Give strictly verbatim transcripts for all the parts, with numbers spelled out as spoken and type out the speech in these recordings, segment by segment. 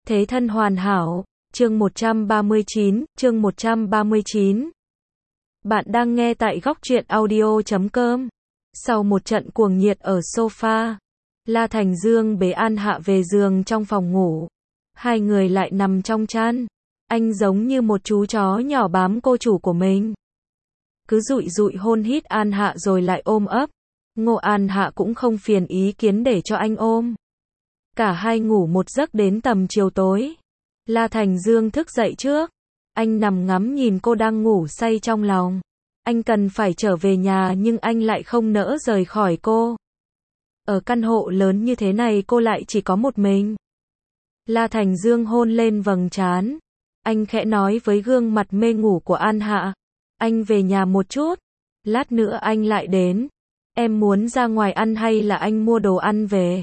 Thế thân hoàn hảo, chương một trăm ba mươi chín, chương một trăm ba mươi chín. Bạn đang nghe tại góc truyện audio chấm com. Sau một trận cuồng nhiệt ở sofa, La Thành Dương bế An Hạ về giường trong phòng ngủ. Hai người lại nằm trong chăn. Anh giống như một chú chó nhỏ bám cô chủ của mình. Cứ dụi dụi hôn hít An Hạ rồi lại ôm ấp. Ngộ An Hạ cũng không phiền ý kiến để cho anh ôm. Cả hai ngủ một giấc đến tầm chiều tối. La Thành Dương thức dậy trước. Anh nằm ngắm nhìn cô đang ngủ say trong lòng. Anh cần phải trở về nhà nhưng anh lại không nỡ rời khỏi cô. Ở căn hộ lớn như thế này cô lại chỉ có một mình. La Thành Dương hôn lên vầng trán. Anh khẽ nói với gương mặt mê ngủ của An Hạ. Anh về nhà một chút. Lát nữa anh lại đến. Em muốn ra ngoài ăn hay là anh mua đồ ăn về?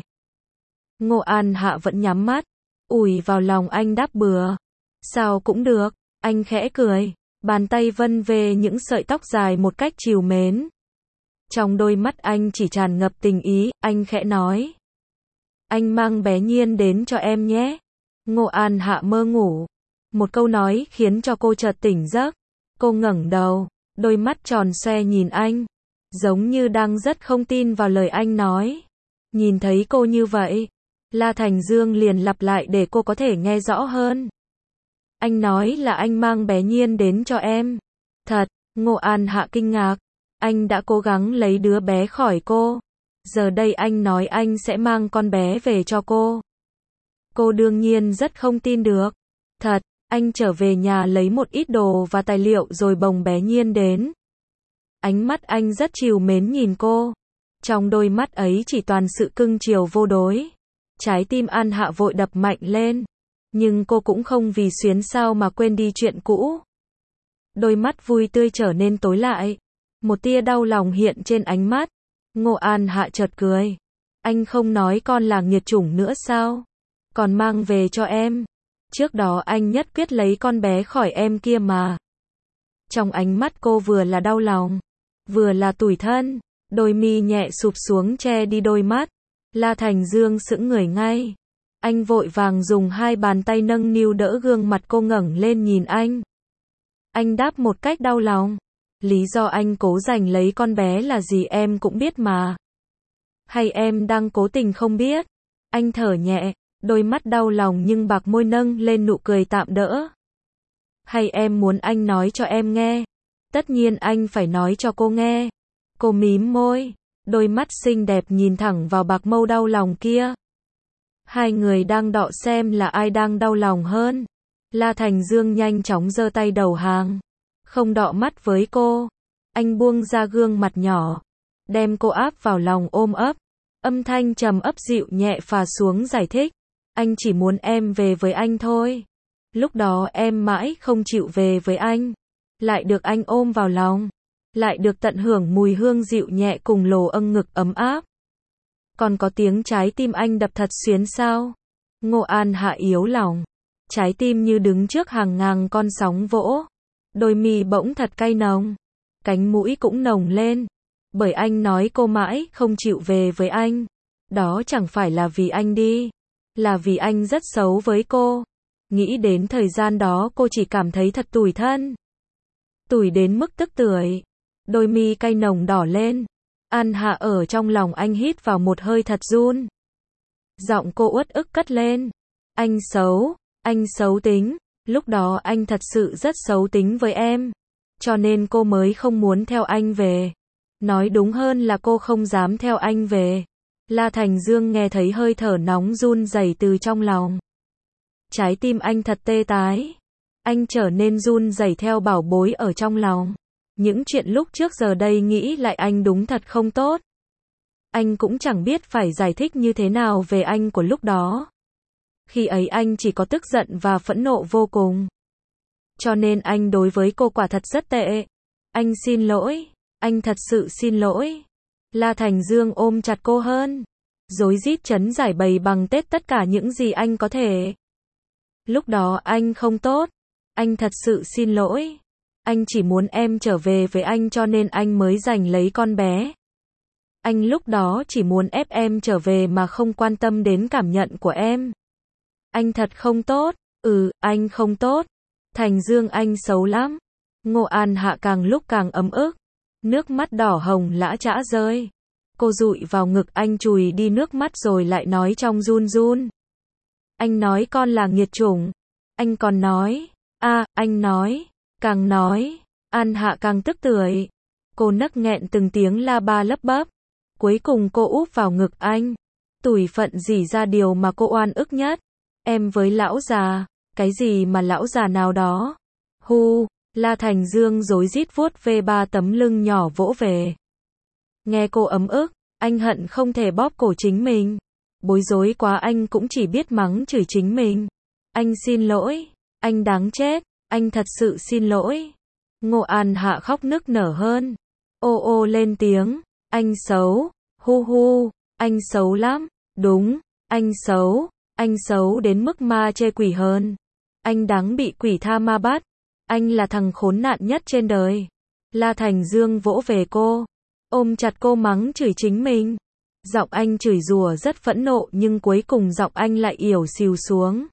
Ngộ An Hạ vẫn nhắm mắt. Ủi vào lòng anh đáp bừa. Sao cũng được. Anh khẽ cười. Bàn tay vân về những sợi tóc dài một cách trìu mến. Trong đôi mắt anh chỉ tràn ngập tình ý. Anh khẽ nói. Anh mang bé Nhiên đến cho em nhé. Ngộ An Hạ mơ ngủ. Một câu nói khiến cho cô chợt tỉnh giấc. Cô ngẩng đầu. Đôi mắt tròn xoe nhìn anh. Giống như đang rất không tin vào lời anh nói. Nhìn thấy cô như vậy, La Thành Dương liền lặp lại để cô có thể nghe rõ hơn. Anh nói là anh mang bé Nhiên đến cho em. Thật, Ngộ An Hạ kinh ngạc. Anh đã cố gắng lấy đứa bé khỏi cô. Giờ đây anh nói anh sẽ mang con bé về cho cô. Cô đương nhiên rất không tin được. Thật, anh trở về nhà lấy một ít đồ và tài liệu rồi bồng bé Nhiên đến. Ánh mắt anh rất trìu mến nhìn cô. Trong đôi mắt ấy chỉ toàn sự cưng chiều vô đối. Trái tim An Hạ vội đập mạnh lên. Nhưng cô cũng không vì xuyến sao mà quên đi chuyện cũ. Đôi mắt vui tươi trở nên tối lại. Một tia đau lòng hiện trên ánh mắt. Ngộ An Hạ chợt cười. Anh không nói con là nghiệt chủng nữa sao? Còn mang về cho em. Trước đó anh nhất quyết lấy con bé khỏi em kia mà. Trong ánh mắt cô vừa là đau lòng, vừa là tủi thân. Đôi mi nhẹ sụp xuống che đi đôi mắt. La Thành Dương sững người ngay. Anh vội vàng dùng hai bàn tay nâng niu đỡ gương mặt cô ngẩng lên nhìn anh. Anh đáp một cách đau lòng. Lý do anh cố giành lấy con bé là gì em cũng biết mà. Hay em đang cố tình không biết? Anh thở nhẹ, đôi mắt đau lòng nhưng bạc môi nâng lên nụ cười tạm đỡ. Hay em muốn anh nói cho em nghe? Tất nhiên anh phải nói cho cô nghe. Cô mím môi, đôi mắt xinh đẹp nhìn thẳng vào bạc mâu đau lòng kia. Hai người đang đọ xem là ai đang đau lòng hơn. La Thành Dương nhanh chóng giơ tay đầu hàng. Không đọ mắt với cô. Anh buông ra gương mặt nhỏ. Đem cô áp vào lòng ôm ấp. Âm thanh trầm ấp dịu nhẹ phà xuống giải thích. Anh chỉ muốn em về với anh thôi. Lúc đó em mãi không chịu về với anh. Lại được anh ôm vào lòng. Lại được tận hưởng mùi hương dịu nhẹ cùng lồ âng ngực ấm áp. Còn có tiếng trái tim anh đập thật xuyến sao? Ngộ An Hạ yếu lòng. Trái tim như đứng trước hàng ngàn con sóng vỗ. Đôi mi bỗng thật cay nồng. Cánh mũi cũng nồng lên. Bởi anh nói cô mãi không chịu về với anh. Đó chẳng phải là vì anh đi. Là vì anh rất xấu với cô. Nghĩ đến thời gian đó cô chỉ cảm thấy thật tủi thân. Tủi đến mức tức tưởi. Đôi mi cay nồng đỏ lên. An Hạ ở trong lòng anh hít vào một hơi thật run. Giọng cô uất ức cất lên. Anh xấu, anh xấu tính. Lúc đó anh thật sự rất xấu tính với em. Cho nên cô mới không muốn theo anh về. Nói đúng hơn là cô không dám theo anh về. La Thành Dương nghe thấy hơi thở nóng run rẩy từ trong lòng. Trái tim anh thật tê tái. Anh trở nên run rẩy theo bảo bối ở trong lòng. Những chuyện lúc trước giờ đây nghĩ lại anh đúng thật không tốt. Anh cũng chẳng biết phải giải thích như thế nào về anh của lúc đó. Khi ấy anh chỉ có tức giận và phẫn nộ vô cùng. Cho nên anh đối với cô quả thật rất tệ. Anh xin lỗi. Anh thật sự xin lỗi. La Thành Dương ôm chặt cô hơn. Rối rít trấn giải bày bằng tết tất cả những gì anh có thể. Lúc đó anh không tốt. Anh thật sự xin lỗi. Anh chỉ muốn em trở về với anh cho nên anh mới giành lấy con bé. Anh lúc đó chỉ muốn ép em trở về mà không quan tâm đến cảm nhận của em. Anh thật không tốt. Ừ, anh không tốt. Thành Dương anh xấu lắm. Ngô An Hạ càng lúc càng ấm ức. Nước mắt đỏ hồng lã chã rơi. Cô dụi vào ngực anh chùi đi nước mắt rồi lại nói trong run run. Anh nói con là nghiệt chủng. Anh còn nói. a à, anh nói. Càng nói. An Hạ càng tức tưởi. Cô nấc nghẹn từng tiếng la ba lấp bấp. Cuối cùng cô úp vào ngực anh. Tủi phận rỉ ra điều mà cô oan ức nhất. Em với lão già. Cái gì mà lão già nào đó. Hu. La Thành Dương rối rít vuốt về ba tấm lưng nhỏ vỗ về. Nghe cô ấm ức, anh hận không thể bóp cổ chính mình. Bối rối quá anh cũng chỉ biết mắng chửi chính mình. Anh xin lỗi, anh đáng chết, anh thật sự xin lỗi. Ngô An Hạ khóc nức nở hơn. Ô ô lên tiếng, anh xấu, hu hu, anh xấu lắm, đúng, anh xấu, anh xấu đến mức ma chê quỷ hơn. Anh đáng bị quỷ tha ma bắt. Anh là thằng khốn nạn nhất trên đời. La Thành Dương vỗ về cô, ôm chặt cô mắng chửi chính mình. Giọng anh chửi rủa rất phẫn nộ nhưng cuối cùng giọng anh lại ỉu xìu xuống.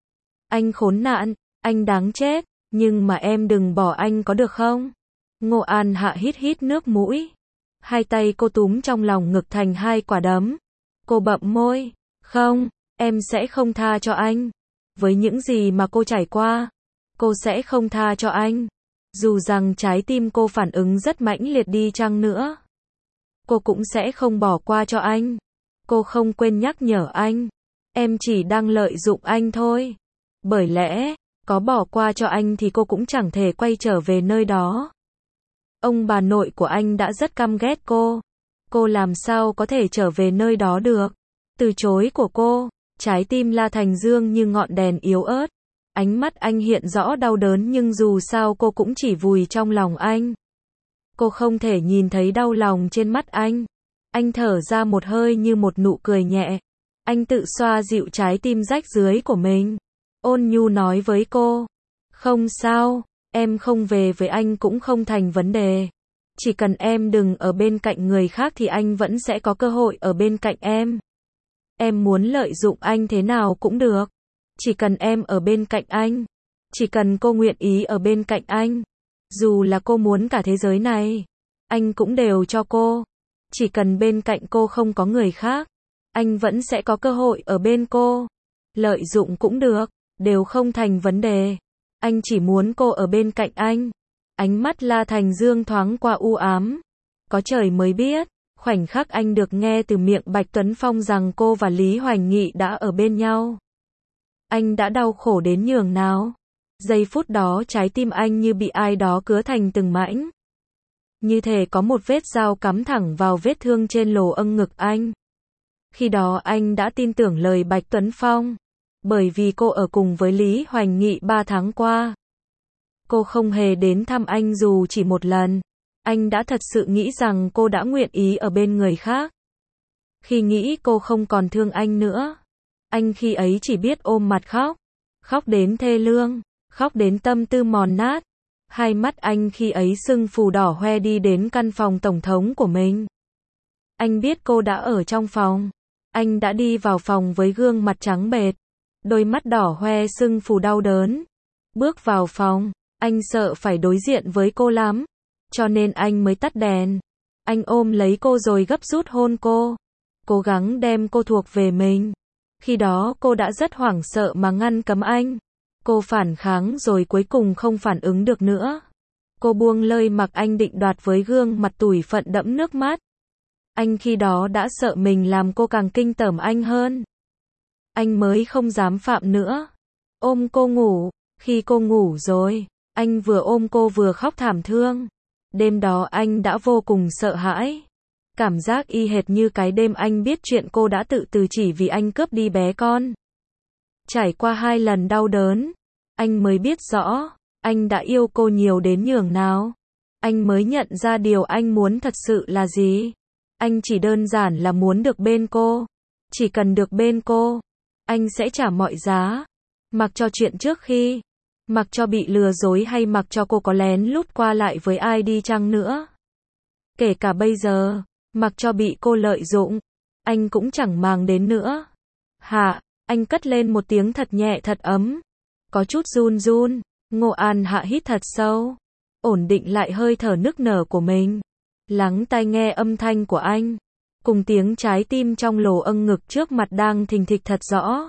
Anh khốn nạn, anh đáng chết, nhưng mà em đừng bỏ anh có được không? Ngô An Hạ hít hít nước mũi. Hai tay cô túm trong lòng ngực thành hai quả đấm. Cô bậm môi, không, em sẽ không tha cho anh. Với những gì mà cô trải qua, cô sẽ không tha cho anh. Dù rằng trái tim cô phản ứng rất mãnh liệt đi chăng nữa, cô cũng sẽ không bỏ qua cho anh. Cô không quên nhắc nhở anh. Em chỉ đang lợi dụng anh thôi. Bởi lẽ, có bỏ qua cho anh thì cô cũng chẳng thể quay trở về nơi đó. Ông bà nội của anh đã rất căm ghét cô. Cô làm sao có thể trở về nơi đó được? Từ chối của cô, trái tim La Thành Dương như ngọn đèn yếu ớt. Ánh mắt anh hiện rõ đau đớn nhưng dù sao cô cũng chỉ vùi trong lòng anh. Cô không thể nhìn thấy đau lòng trên mắt anh. Anh thở ra một hơi như một nụ cười nhẹ. Anh tự xoa dịu trái tim rách rưới của mình. Ôn nhu nói với cô. Không sao, em không về với anh cũng không thành vấn đề. Chỉ cần em đừng ở bên cạnh người khác thì anh vẫn sẽ có cơ hội ở bên cạnh em. Em muốn lợi dụng anh thế nào cũng được. Chỉ cần em ở bên cạnh anh. Chỉ cần cô nguyện ý ở bên cạnh anh. Dù là cô muốn cả thế giới này, anh cũng đều cho cô. Chỉ cần bên cạnh cô không có người khác, anh vẫn sẽ có cơ hội ở bên cô. Lợi dụng cũng được, đều không thành vấn đề. Anh chỉ muốn cô ở bên cạnh anh. Ánh mắt La Thành Dương thoáng qua u ám. Có trời mới biết, khoảnh khắc anh được nghe từ miệng Bạch Tuấn Phong rằng cô và Lý Hoành Nghị đã ở bên nhau. Anh đã đau khổ đến nhường nào. Giây phút đó trái tim anh như bị ai đó cứa thành từng mảnh. Như thể có một vết dao cắm thẳng vào vết thương trên lồ âng ngực anh. Khi đó anh đã tin tưởng lời Bạch Tuấn Phong. Bởi vì cô ở cùng với Lý Hoành Nghị ba tháng qua. Cô không hề đến thăm anh dù chỉ một lần. Anh đã thật sự nghĩ rằng cô đã nguyện ý ở bên người khác. Khi nghĩ cô không còn thương anh nữa, anh khi ấy chỉ biết ôm mặt khóc. Khóc đến thê lương. Khóc đến tâm tư mòn nát. Hai mắt anh khi ấy sưng phù đỏ hoe đi đến căn phòng tổng thống của mình. Anh biết cô đã ở trong phòng. Anh đã đi vào phòng với gương mặt trắng bệch, đôi mắt đỏ hoe sưng phù đau đớn. Bước vào phòng, anh sợ phải đối diện với cô lắm, cho nên anh mới tắt đèn. Anh ôm lấy cô rồi gấp rút hôn cô, cố gắng đem cô thuộc về mình. Khi đó cô đã rất hoảng sợ mà ngăn cấm anh. Cô phản kháng rồi cuối cùng không phản ứng được nữa. Cô buông lơi mặc anh định đoạt với gương mặt tủi phận đẫm nước mắt. Anh khi đó đã sợ mình làm cô càng kinh tởm anh hơn. Anh mới không dám phạm nữa. Ôm cô ngủ. Khi cô ngủ rồi, anh vừa ôm cô vừa khóc thảm thương. Đêm đó anh đã vô cùng sợ hãi. Cảm giác y hệt như cái đêm anh biết chuyện cô đã tự tử chỉ vì anh cướp đi bé con. Trải qua hai lần đau đớn, anh mới biết rõ, anh đã yêu cô nhiều đến nhường nào. Anh mới nhận ra điều anh muốn thật sự là gì. Anh chỉ đơn giản là muốn được bên cô. Chỉ cần được bên cô, anh sẽ trả mọi giá. Mặc cho chuyện trước khi, mặc cho bị lừa dối hay mặc cho cô có lén lút qua lại với ai đi chăng nữa. Kể cả bây giờ, mặc cho bị cô lợi dụng, anh cũng chẳng màng đến nữa. Hạ. Anh cất lên một tiếng thật nhẹ thật ấm. Có chút run run, Ngô An Hạ hít thật sâu. Ổn định lại hơi thở nức nở của mình. Lắng tai nghe âm thanh của anh. Cùng tiếng trái tim trong lồ âng ngực trước mặt đang thình thịch thật rõ.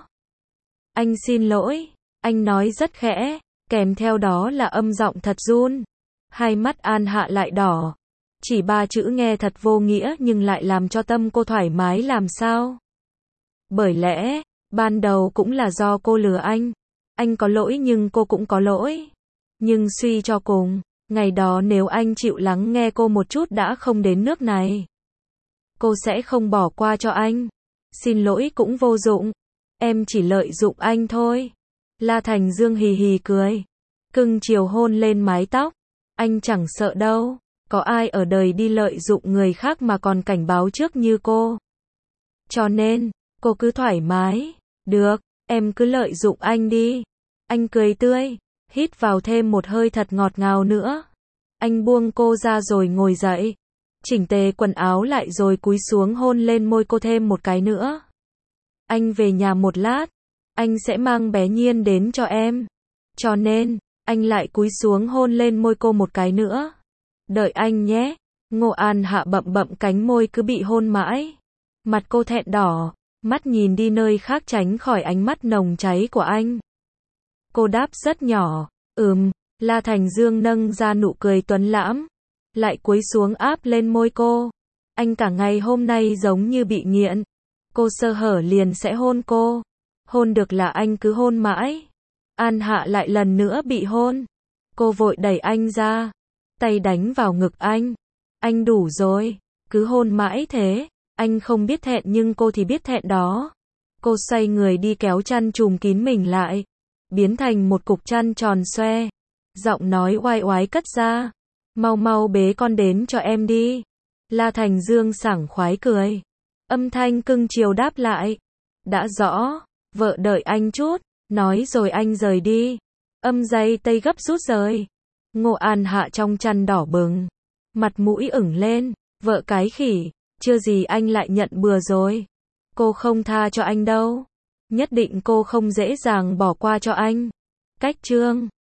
Anh xin lỗi. Anh nói rất khẽ. Kèm theo đó là âm giọng thật run. Hai mắt An Hạ lại đỏ. Chỉ ba chữ nghe thật vô nghĩa nhưng lại làm cho tâm cô thoải mái làm sao. Bởi lẽ, ban đầu cũng là do cô lừa anh. Anh có lỗi nhưng cô cũng có lỗi. Nhưng suy cho cùng, ngày đó nếu anh chịu lắng nghe cô một chút đã không đến nước này. Cô sẽ không bỏ qua cho anh. Xin lỗi cũng vô dụng. Em chỉ lợi dụng anh thôi. La Thành Dương hì hì cười. Cưng chiều hôn lên mái tóc. Anh chẳng sợ đâu. Có ai ở đời đi lợi dụng người khác mà còn cảnh báo trước như cô. Cho nên, cô cứ thoải mái. Được, em cứ lợi dụng anh đi. Anh cười tươi. Hít vào thêm một hơi thật ngọt ngào nữa. Anh buông cô ra rồi ngồi dậy. Chỉnh tề quần áo lại rồi cúi xuống hôn lên môi cô thêm một cái nữa. Anh về nhà một lát. Anh sẽ mang bé Nhiên đến cho em. Cho nên, anh lại cúi xuống hôn lên môi cô một cái nữa. Đợi anh nhé. Ngô An Hạ bậm bậm cánh môi cứ bị hôn mãi. Mặt cô thẹn đỏ. Mắt nhìn đi nơi khác tránh khỏi ánh mắt nồng cháy của anh. Cô đáp rất nhỏ. Ừm. La Thành Dương nâng ra nụ cười tuấn lãm. Lại cúi xuống áp lên môi cô. Anh cả ngày hôm nay giống như bị nghiện. Cô sơ hở liền sẽ hôn cô. Hôn được là anh cứ hôn mãi. An Hạ lại lần nữa bị hôn. Cô vội đẩy anh ra. Tay đánh vào ngực anh. Anh đủ rồi. Cứ hôn mãi thế. Anh không biết thẹn nhưng cô thì biết thẹn đó. Cô xoay người đi kéo chăn trùm kín mình lại. Biến thành một cục chăn tròn xoe. Giọng nói oai oái cất ra. Mau mau bế con đến cho em đi. La Thành Dương sảng khoái cười. Âm thanh cưng chiều đáp lại. Đã rõ. Vợ đợi anh chút. Nói rồi anh rời đi. Âm dây tây gấp rút rời. Ngô An Hạ trong chăn đỏ bừng. Mặt mũi ửng lên. Vợ cái khỉ. Chưa gì anh lại nhận bừa rồi. Cô không tha cho anh đâu. Nhất định cô không dễ dàng bỏ qua cho anh. Cách chương